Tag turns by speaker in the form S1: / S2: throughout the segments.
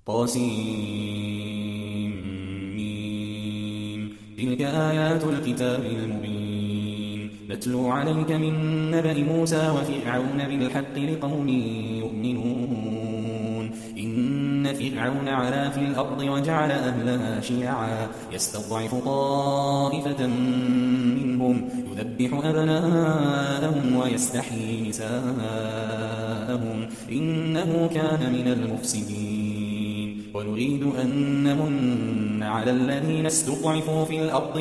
S1: طاسيم. تلك آيات الكتاب المبين. نتلو عليك من نبأ موسى وفرعون بالحق لقوم يؤمنون. إن فرعون علا في الأرض وجعل أهلها شيعا يستضعف طائفة منهم يذبح أبناءهم ويستحيي نساءهم إنه كان من المفسدين. ونريد أن نمن على الذين استضعفوا في الأرض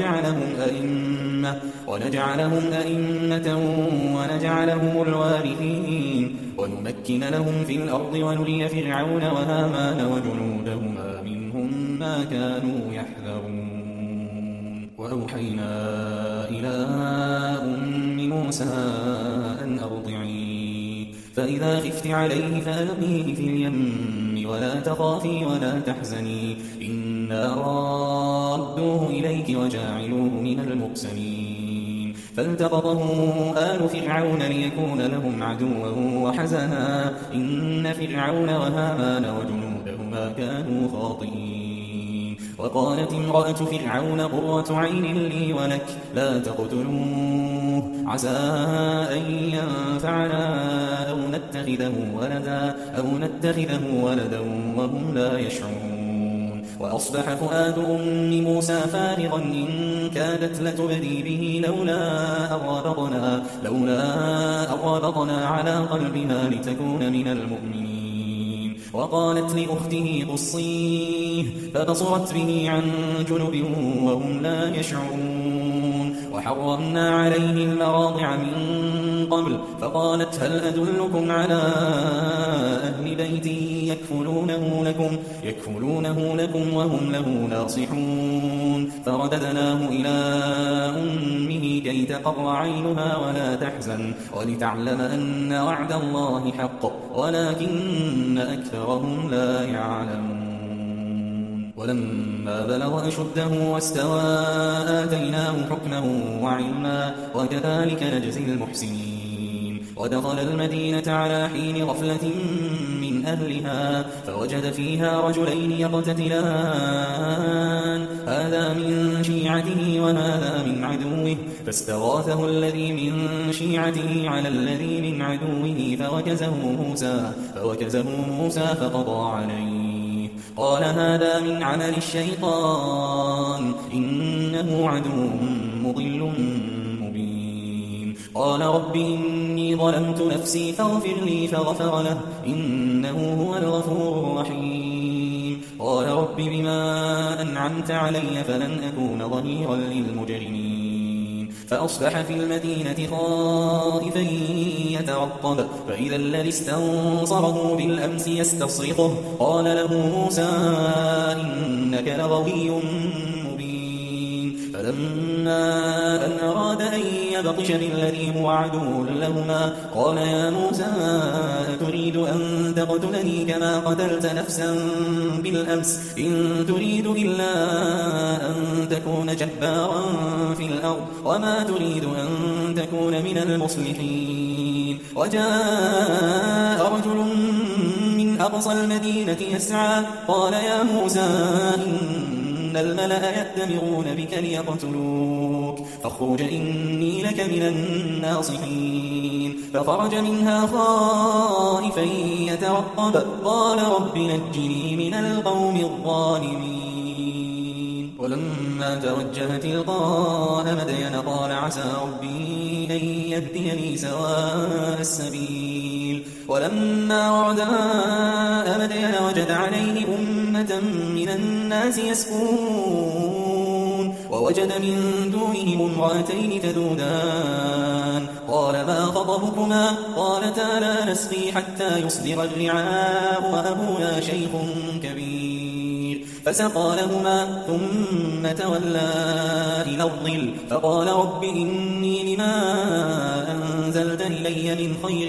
S1: ونجعلهم أئمة ونجعلهم الوارثين ونمكن لهم في الأرض ونري فرعون وهامان وجنودهما منهم ما كانوا يحذرون. وأوحينا إلى أم موسى أن أرضعيه فإذا خفت عليه فألقيه في اليم ولا تخافي ولا تحزني إنا رادوه إليك وجاعلوه من المرسلين. فالتقطه آل فرعون ليكون لهم عدوا وحزنا إن فرعون وهامان وجنودهما كانوا خاطئين. وقالت امرأة فرعون قرة عين لي ولك لا تقتلوه عسى أن ينفعنا أو نتخذه ولدا وهم لا يشعرون. وأصبح فؤاد أم موسى فارغا إن كادت لتبدي به لولا أربطنا على قلبها لتكون من المؤمنين. وقالت لأخته قصيه فبصرت به عن جنب وهم لا يشعرون. وحرمنا عليه المراضع من قبل فقالت هل أدلكم على أهل بيت يكفلونه لكم وهم له ناصحون. فرددناه إلى أمه كي تقر عينها ولا تحزن ولتعلم أن وعد الله حق ولكن أكثرهم لا يعلمون. ولما بلغ أشده واستوى آتيناه حكما وعلما وكذلك نجزي المحسنين. ودخل المدينة على حين غفلة من أهلها فوجد فيها رجلين يقتتلان هذا من شيعته وهذا من عدوه فاستغاثه الذي من شيعته على الذي من عدوه فوكزه موسى فقضى عليه. قال هذا من عمل الشيطان إنه عدو مضل مبين. قال رب إني ظلمت نفسي فاغفر لي فغفر له إنه هو الغفور الرحيم. قال رب بما أنعمت علي فلن أكون ظهيرا للمجرمين. فأصبح في المدينة خائفا يترقب فإذا الذي استنصره بالأمس يستصرخه قال له موسى إنك لغوي مبين. فلما أن أراد أن يبطش بالذي هو عدو لهما قال يا موسى أتريد أن تقتلني كما قتلت نفسا بالأمس إن تريد إلا أن تكون جبارا في الأرض وما تريد أن تكون من المصلحين. وجاء رجل من أقصى المدينة يسعى قال يا موسى إن الملأ يأتمرون بك ليقتلوك فاخرج إني لك من الناصحين. فخرج منها خائفا يترقب قال رب نجني من القوم الظالمين. ولما توجه تلقاء مدين قال عسى ربي أن يهديني سواء السبيل. ولما ورد ماء مدين وجد عليه أمة من الناس يسكون ووجد من دونهم امرأتين تذودان قال ما خطبكما قالتا لا نسقي حتى يصدر الرعاء وأبونا شيخ كبير. فسقى لهما ثم تولى إلى الظل فقال رب إني لما أنزلت إلي من خير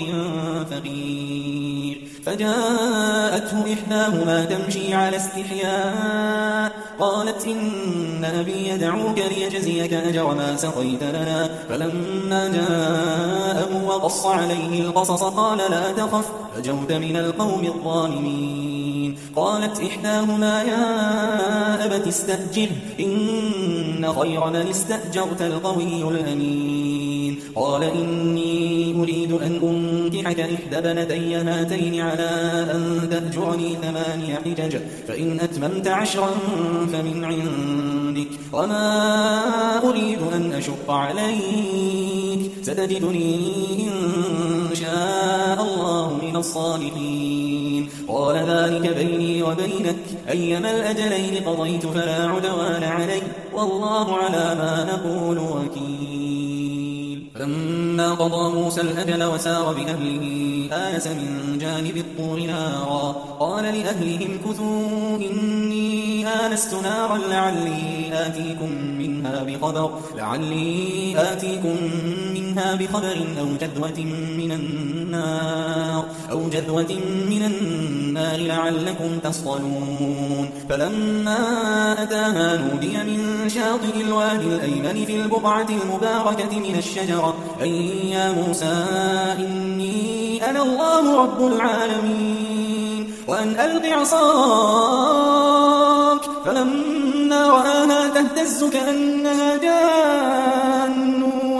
S1: فقير. فجاءته إحداهما تمشي على استحياء قالت إن أبي يدعوك ليجزيك أجر ما سقيت لنا. فلما جاءه وقص عليه القصص قال لا تخف نجوت من القوم الظالمين. قالت إحداهما يا أبت استأجره إن خير من استأجرت القوي الأمين قال إني أريد أن أنكحك إحدى ابنتي هاتين على أن تأجرني 8 حجج فإن أتممت 10 فمن عندك وما أريد أن أشق عليك ستجدني إن شاء الله من الصالحين قال ذلك بيني وبينك أيما الأجلين قضيت فلا عدوان علي والله على ما نقول وكيل فلما قضى موسى الأجل وسار بأهله آنس من جانب الطور نارا قال لأهلهم كثوا إني آنست نارا لعلي آتيكم منها بخبر أو جذوة من النار لعلكم تصطلون فلما أتاها نودي من شاطئ الوادي الأيمن في البقعة المباركة من الشجرة أي يا موسى إني أنا الله رب العالمين وأن ألق عصاك فلما رآها تهتز كأنها جان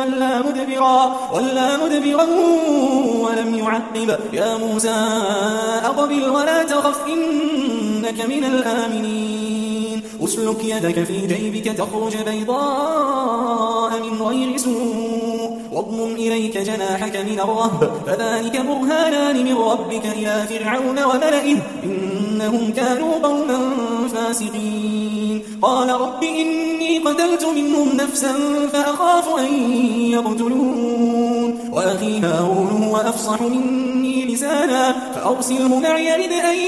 S1: ولا مدبرا ولم يعقب يا موسى أقبل ولا تخف إنك من الآمنين أسلك يدك في جيبك تخرج بيضاء من غير سوء واضمم إليك جناحك من الرهب فذلك برهانان من ربك إلى فرعون وملئه إنهم كانوا قوما فاسقين قال رب إني قتلت منهم نفسا فأخاف أن يقتلون وأخي هارون هو أفصح مني لسانا فأرسله معي يرد أن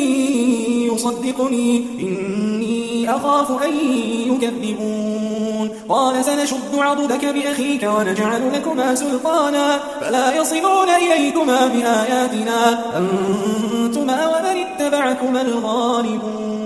S1: يصدقني إني أخاف أن يكذبون قال سنشد عضدك بأخيك ونجعل لكما سلطانا فلا يصلون إليكما بآياتنا أنتما ومن اتبعكما الغالبون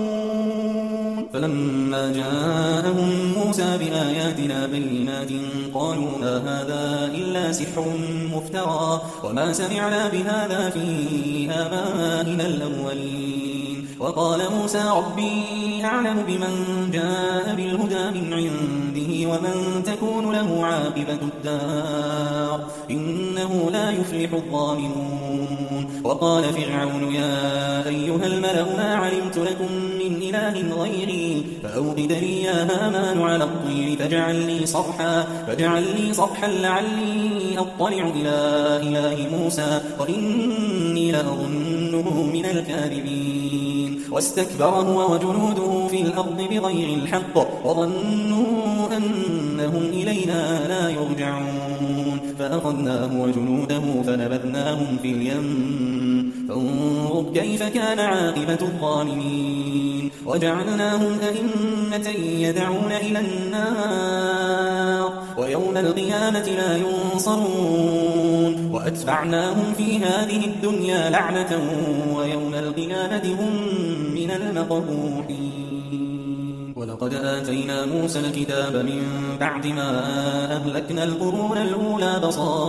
S1: فلما جاءهم موسى بآياتنا بينات قالوا ما هذا إلا سحر مفترى وما سمعنا بهذا في آبائنا الأولين وقال موسى ربي أعلم بمن جاء بالهدى من عنده ومن تكون له عاقبة الدار إنه لا يفلح الظالمون وقال فرعون يا أيها الملأ ما علمت لكم من إله غيري فأوقد لي يا هامان على الطير فاجعل لي صرحا لعلي أطلع إلى إله موسى وإني لأظنه من الكاذبين واستكبر هو وجنوده في الأرض بغير الحق وظنوا أنهم إلينا لا يرجعون فأخذناه وجنوده فنبذناهم في اليم فانظر كيف كان عاقبة الظالمين وجعلناهم أئمة يدعون إلى النار ويوم القيامة لا ينصرون وأتبعناهم في هذه الدنيا لعنة ويوم القيامة هم من المقبوحين ولقد آتينا موسى الكتاب من بعد ما أهلكنا القرون الأولى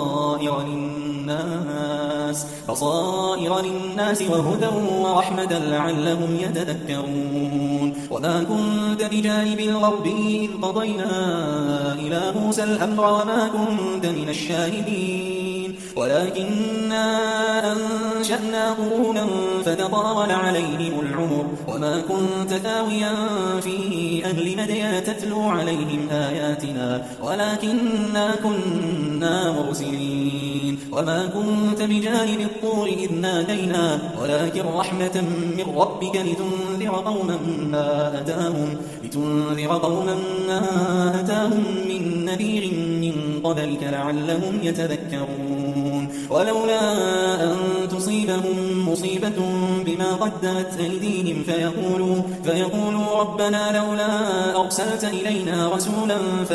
S1: بصائر للناس وهدى ورحمة لعلهم يتذكرون وما كنت بجانب الغرب إذ قضينا إلى موسى الأمر وما كنت من الشاهدين ولكننا أنشأنا قرونا فتطاول عليهم العمر وما كنت ثاويا في أهل مدين تتلو عليهم آياتنا ولكننا كنا مرسلين وما كنت بجانب الطور إذ نادينا ولكن رحمة من ربك لتنذر قوما ما أتاهم من نذير من قبلك لعلهم يتذكرون ولولا أن تصيبهم مصيبة بما قدمت أيديهم فيقولوا ربنا لولا أرسلت إلينا رسولا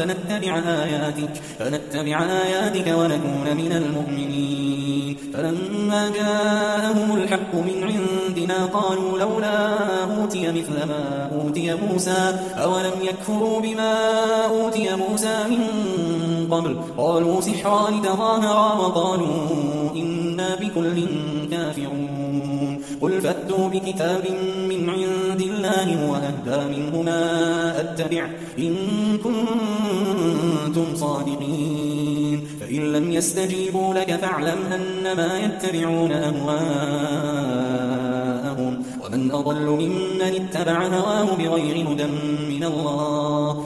S1: فنتبع آياتك ونكون من المؤمنين فلما جاءهم الحق من عندنا قالوا لولا أوتي مثل ما أوتي موسى أولم يكفروا بما أوتي موسى من قبل قالوا سحران تظاهرا وقالوا إنا بكل كافرون قل قل فأتوا بكتاب من عند الله وأهدى منه ما أتبع إن كنتم صادقين فإن لم يستجيبوا لك فاعلم أنما يتبعون أهواءهم ومن أضل ممن اتبع هواه بغير هدى من الله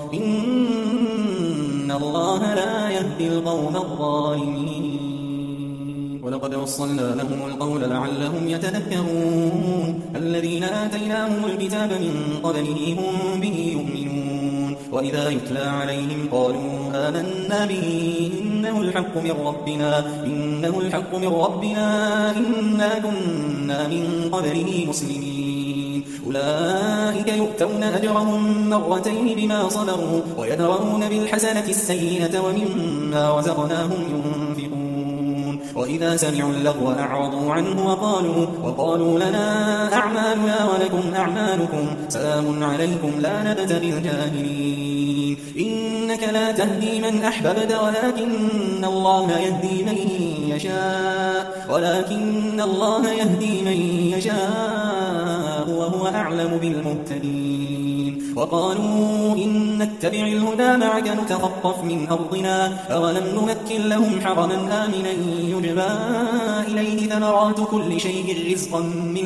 S1: إن الله لا يهدي القوم الظالمين ولقد وصلنا لهم القول لعلهم يتذكرون الذين آتيناهم الكتاب من قبله هم به يؤمنون وإذا يتلى عليهم قالوا آمنا به إنه الحق من ربنا إنا كنا من قبله مسلمين أولئك يؤتون أجرهم مرتين بما صبروا ويدرؤون بالحسنة السيئة ومما رزقناهم ينفقون وإذا سمعوا اللغو أعرضوا عنه وقالوا لنا أعمالنا ولكم أعمالكم سلام عليكم لا نبتغي الجاهلين إنك لا تهدي من أحببت ولكن الله يهدي من يشاء وهو أعلم بالمهتدين وقالوا إن نتبع الهدى معك نتخطف من أرضنا أولم نمكن لهم حرما آمنا يجبى إليه ثمرات كل شيء رزقا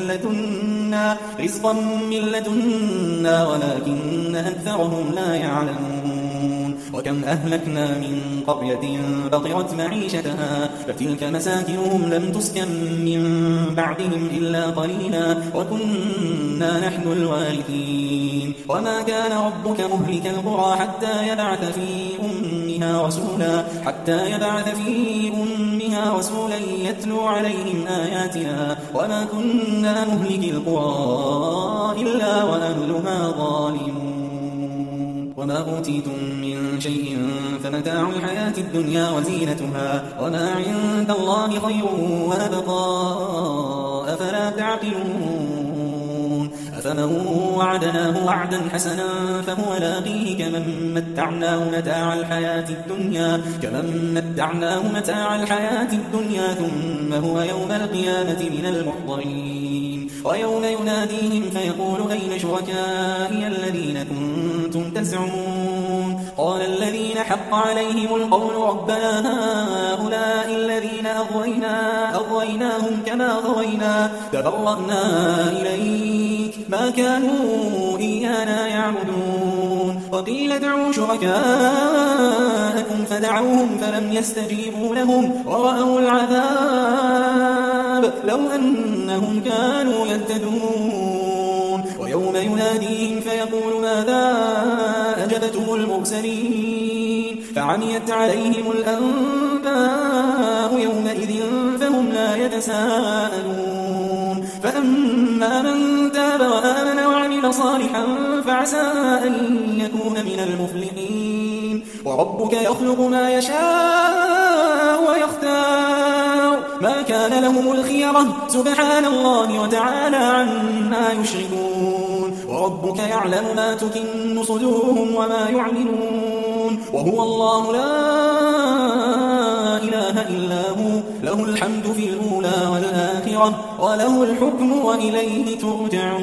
S1: من لدنا ولكن أكثرهم لا يعلمون وكم أهلكنا من قرية بطرت معيشتها فتلك مساكنهم لم تسكن من بعدهم إلا قليلا وكنا نحن الوارثين وما كان ربك مهلك القرى حتى يبعث في أمها رسولا يتلو عليهم آياتنا وما كنا مهلك القرى إلا وأهلها ظالمون وما أوتيتم من شيء فمتاع الحياة الدنيا وزينتها وما عند الله خير وأبقى أفلا تعقلون أفمن وعدناه وعدا حسنا فهو لاقيه كمن متعناه متاع الحياة الدنيا ثم هو يوم القيامة من المحضرين ويوم يناديهم فيقول أين شركائي الذين كنتم تزعمون قال الذين حق عليهم القول ربنا هؤلاء الذين أغويناهم كما غوينا تبرأنا إليك ما كانوا إيانا يعبدون وقيل ادعوا شركاءكم فدعوهم فلم يستجيبوا لهم ورأوا العذاب لو أنهم كانوا يهتدون ويوم يناديهم فيقول ماذا أجبتم المرسلين فعميت عليهم الأنباء يومئذ فهم لا يتساءلون فأما من تاب وآمن وعمل صالحا فعسى أن يكون من المفلحين وربك يخلق ما يشاء ويختار ما كان لهم الخيرة سبحان الله وتعالى عما يشركون وربك يعلم ما تكن صدورهم وما يعلنون وهو الله لا إله إلا هو له الحمد في الأولى والآخرة وله الحكم وإليه ترجعون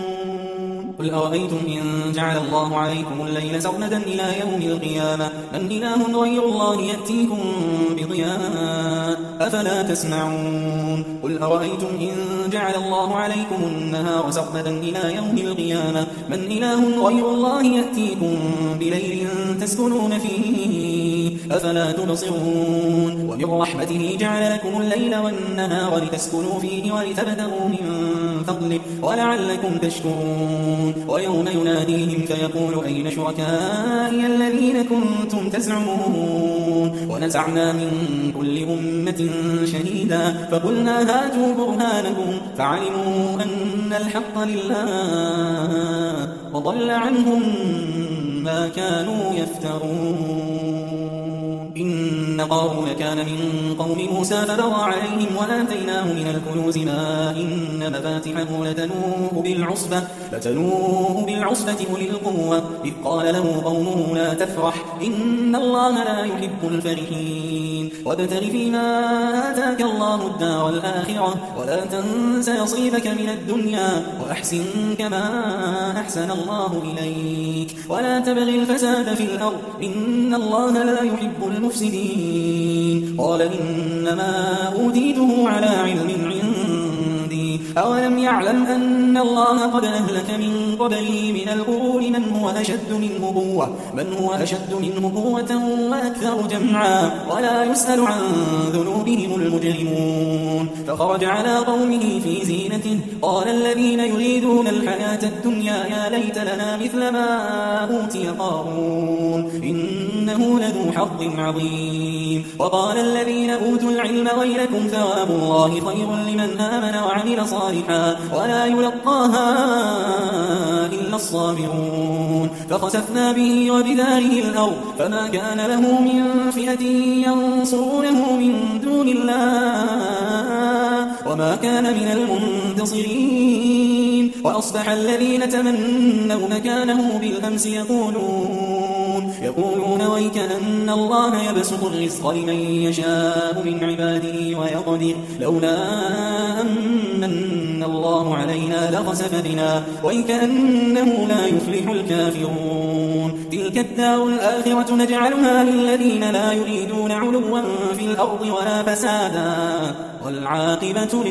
S1: قل أرأيتم إن جعل الله عليكم الليل سرمدا إلى يوم القيامة من إله غير الله يأتيكم بضياء أفلا تسمعون قل أرأيتم إن جعل الله عليكم النهار سرمدا إلى يوم القيامة من إله غير الله يأتيكم بليل تسكنون فيه أفلا تبصرون ومن رحمته جعل لكم الليل والنهار لتسكنوا فيه ولتبتغوا من فضله ولعلكم تشكرون ويوم يناديهم فيقول أين شركائي الذين كنتم تزعمون ونزعنا من كل أمة شهيدا فقلنا هاتوا برهانكم فعلموا أن الحق لله وضل عنهم ما كانوا يفترون إن قارون كان من قوم موسى فبغى عليهم وآتيناه من الكنوز ما إن مفاتحه لتنوء بالعصبة أولي القوة إذ قال له قومه لا تفرح إن الله لا يحب الفرحين وابتغ فيما آتاك الله الدار الآخرة ولا تنس نصيبك من الدنيا وأحسن كما أحسن الله إليك ولا تبغ الفساد في الأرض إن الله لا يحب المفسدين قال إنما أوتيته على علم عندي أولم يعلم أن الله قد أهلك من قبله من القرون من هو أشد منه قوة وأكثر جمعا ولا يسأل عن ذنوبهم المجرمون فخرج على قومه في زينته قال الذين يريدون الحياة الدنيا يا ليت لنا مثل ما أوتي قارون إنه لذو حظ عظيم وقال الذين أوتوا العلم ويلكم ثواب الله خير لمن آمن وعمل صالحا ولا يلقاها إلا الصابرون فخسفنا به وبداره الأرض فما كان له من فئة ينصرونه من دون الله وما كان من المنتصرين وأصبح الذين تمنوا مكانه بالأمس يقولون ويك أن الله يبسط الرزق لمن يشاء من عباده ويقدر لولا أمن الله علينا لخسف بنا ويك أنه لا يفلح الكافرون تلك الدار الآخرة نجعلها للذين لا يريدون علوا في الأرض ولا فسادا والعاقبة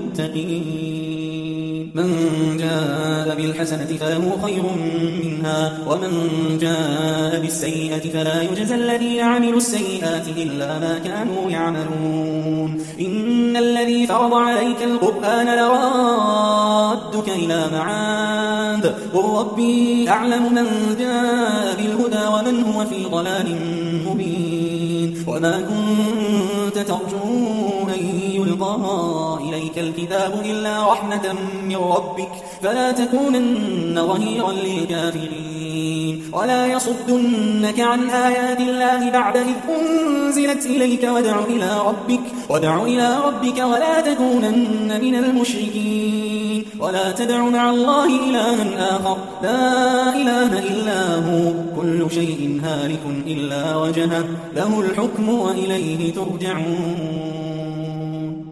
S1: للمتقين من جاء بالحسنة فله خير منها ومن جاء بالسيئة فلا يجزى الذين عملوا السيئات إلا ما كانوا يعملون إن الذي فرض عليك القرآن لرادك إلى معاد قل ربي أعلم من جاء بالهدى ومن هو في ضلال مبين وما كنت ترجو أن يلقى إليك الكتاب إلا رحمة من ربك فلا تكونن ظهيرا للكافرين ولا يصدنك عن آيات الله بعد إذ أنزلت إليك وادع إلى ربك ولا تكونن من المشركين ولا تدع مع الله إلها آخر لا إله إلا هو كل شيء هالك إلا وجهه له الحكم وإليه ترجعون